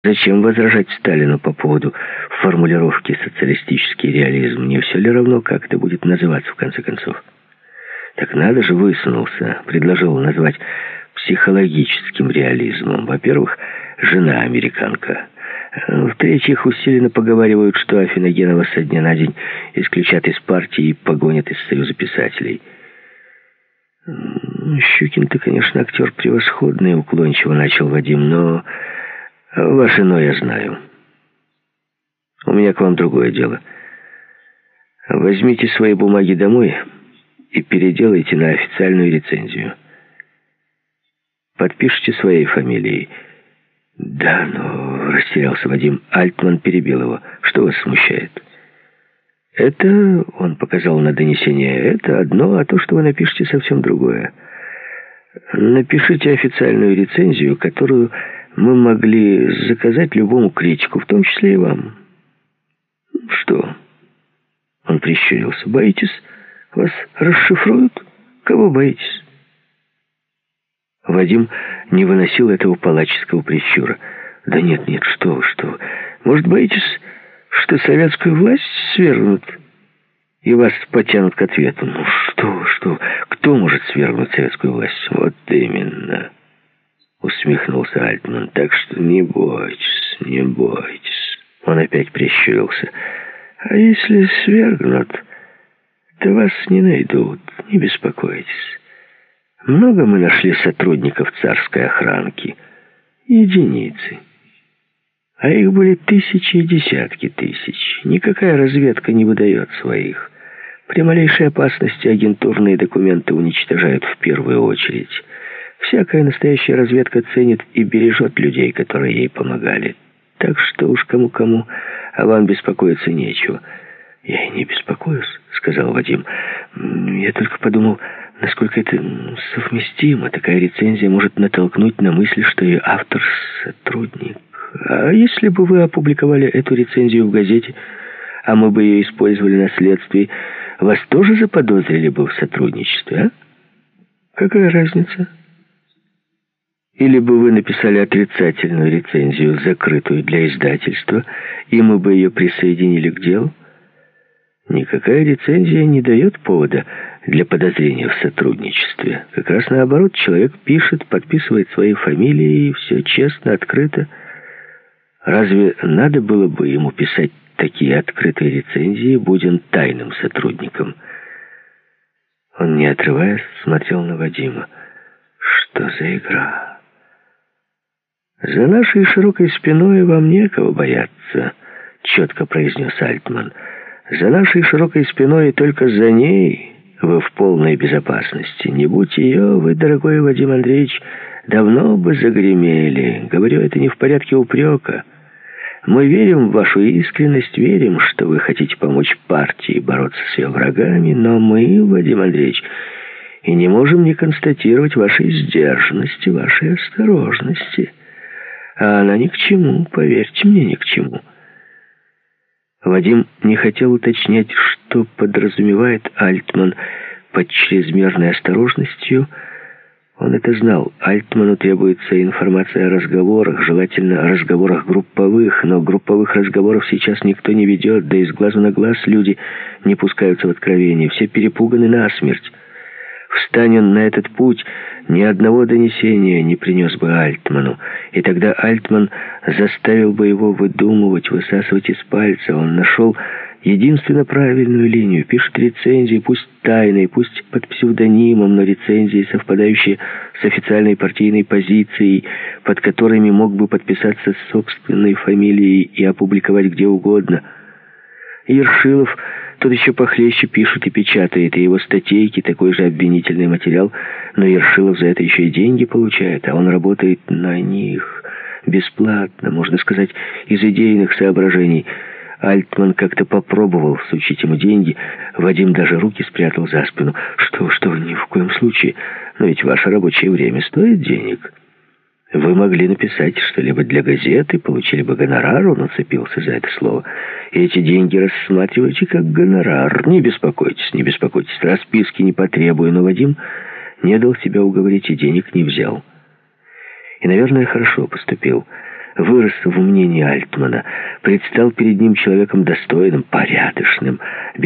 Зачем возражать Сталину по поводу формулировки «социалистический реализм»? Не все ли равно, как это будет называться в конце концов? Так надо же, высунулся, предложил назвать психологическим реализмом. Во-первых, жена американка. В-третьих, усиленно поговаривают, что Афиногенова со дня на день исключат из партии и погонят из Союза писателей. Щукин-то, конечно, актер превосходный, уклончиво начал Вадим, но ваше «но» я знаю. У меня к вам другое дело. Возьмите свои бумаги домой и переделайте на официальную рецензию. Подпишите своей фамилией. Да, но растерялся Вадим. Альтман перебил его. Что вас смущает? Это, он показал на донесение, это одно, а то, что вы напишете, совсем другое. Напишите официальную рецензию, которую мы могли заказать любому критику, в том числе и вам. Что? Он прищурился. Боитесь? Вас расшифруют? Кого боитесь? Вадим не выносил этого палаческого прищура. Да нет, что вы. Может, боитесь, что советскую власть свергнут и вас потянут к ответу? Ну что? Кто может свергнуть советскую власть? Вот именно, усмехнулся Альтман. Так что не бойтесь. Он опять прищурился. А если свергнут, то вас не найдут, не беспокойтесь. Много мы нашли сотрудников царской охранки. Единицы. А их были тысячи и десятки тысяч. Никакая разведка не выдает своих. При малейшей опасности агентурные документы уничтожают в первую очередь. Всякая настоящая разведка ценит и бережет людей, которые ей помогали. Так что уж кому-кому, а вам беспокоиться нечего. «Я и не беспокоюсь», — сказал Вадим. «Я только подумал, насколько это совместимо. Такая рецензия может натолкнуть на мысль, что ее автор — сотрудник. А если бы вы опубликовали эту рецензию в газете, а мы бы ее использовали на следствии, вас тоже заподозрили бы в сотрудничестве, а? Какая разница? Или бы вы написали отрицательную рецензию, закрытую для издательства, и мы бы ее присоединили к делу? Никакая рецензия не дает повода для подозрения в сотрудничестве. Как раз наоборот, человек пишет, подписывает свои фамилии, и все честно, открыто. Разве надо было бы ему писать такие открытые рецензии, будь он тайным сотрудником? Он, не отрываясь, смотрел на Вадима. Что за игра? «За нашей широкой спиной вам некого бояться», — четко произнес Альтман. «За нашей широкой спиной и только за ней вы в полной безопасности. Не будь ее, вы, дорогой Вадим Андреевич, давно бы загремели. Говорю это не в порядке упрека. Мы верим в вашу искренность, верим, что вы хотите помочь партии бороться с ее врагами, но мы, Вадим Андреевич, и не можем не констатировать вашей сдержанности, вашей осторожности. А она ни к чему, поверьте мне, ни к чему». Вадим не хотел уточнять, что подразумевает Альтман под чрезмерной осторожностью. Он это знал. Альтману требуется информация о разговорах, желательно о разговорах групповых, но групповых разговоров сейчас никто не ведет, да и с глазу на глаз люди не пускаются в откровение, все перепуганы насмерть. Встань он на этот путь, ни одного донесения не принес бы Альтману, и тогда Альтман заставил бы его выдумывать, высасывать из пальца. Он нашел единственно правильную линию, пишет рецензии, пусть тайные, пусть под псевдонимом, но рецензии, совпадающие с официальной партийной позицией, под которыми мог бы подписаться собственной фамилией и опубликовать где угодно. Ершилов тот еще похлеще пишет и печатает, и его статейки такой же обвинительный материал, но Ершилов за это еще и деньги получает, а он работает на них бесплатно, можно сказать, из идейных соображений. Альтман как-то попробовал всучить ему деньги, Вадим даже руки спрятал за спину. Что, ни в коем случае, но ведь ваше рабочее время стоит денег. Вы могли написать что-либо для газеты, получили бы гонорар, он уцепился за это слово. И эти деньги рассматривайте как гонорар. Не беспокойтесь, расписки не потребую, но Вадим не дал себя уговорить и денег не взял. И, наверное, хорошо поступил. вырос в мнении Альтмана, предстал перед ним человеком достойным, порядочным,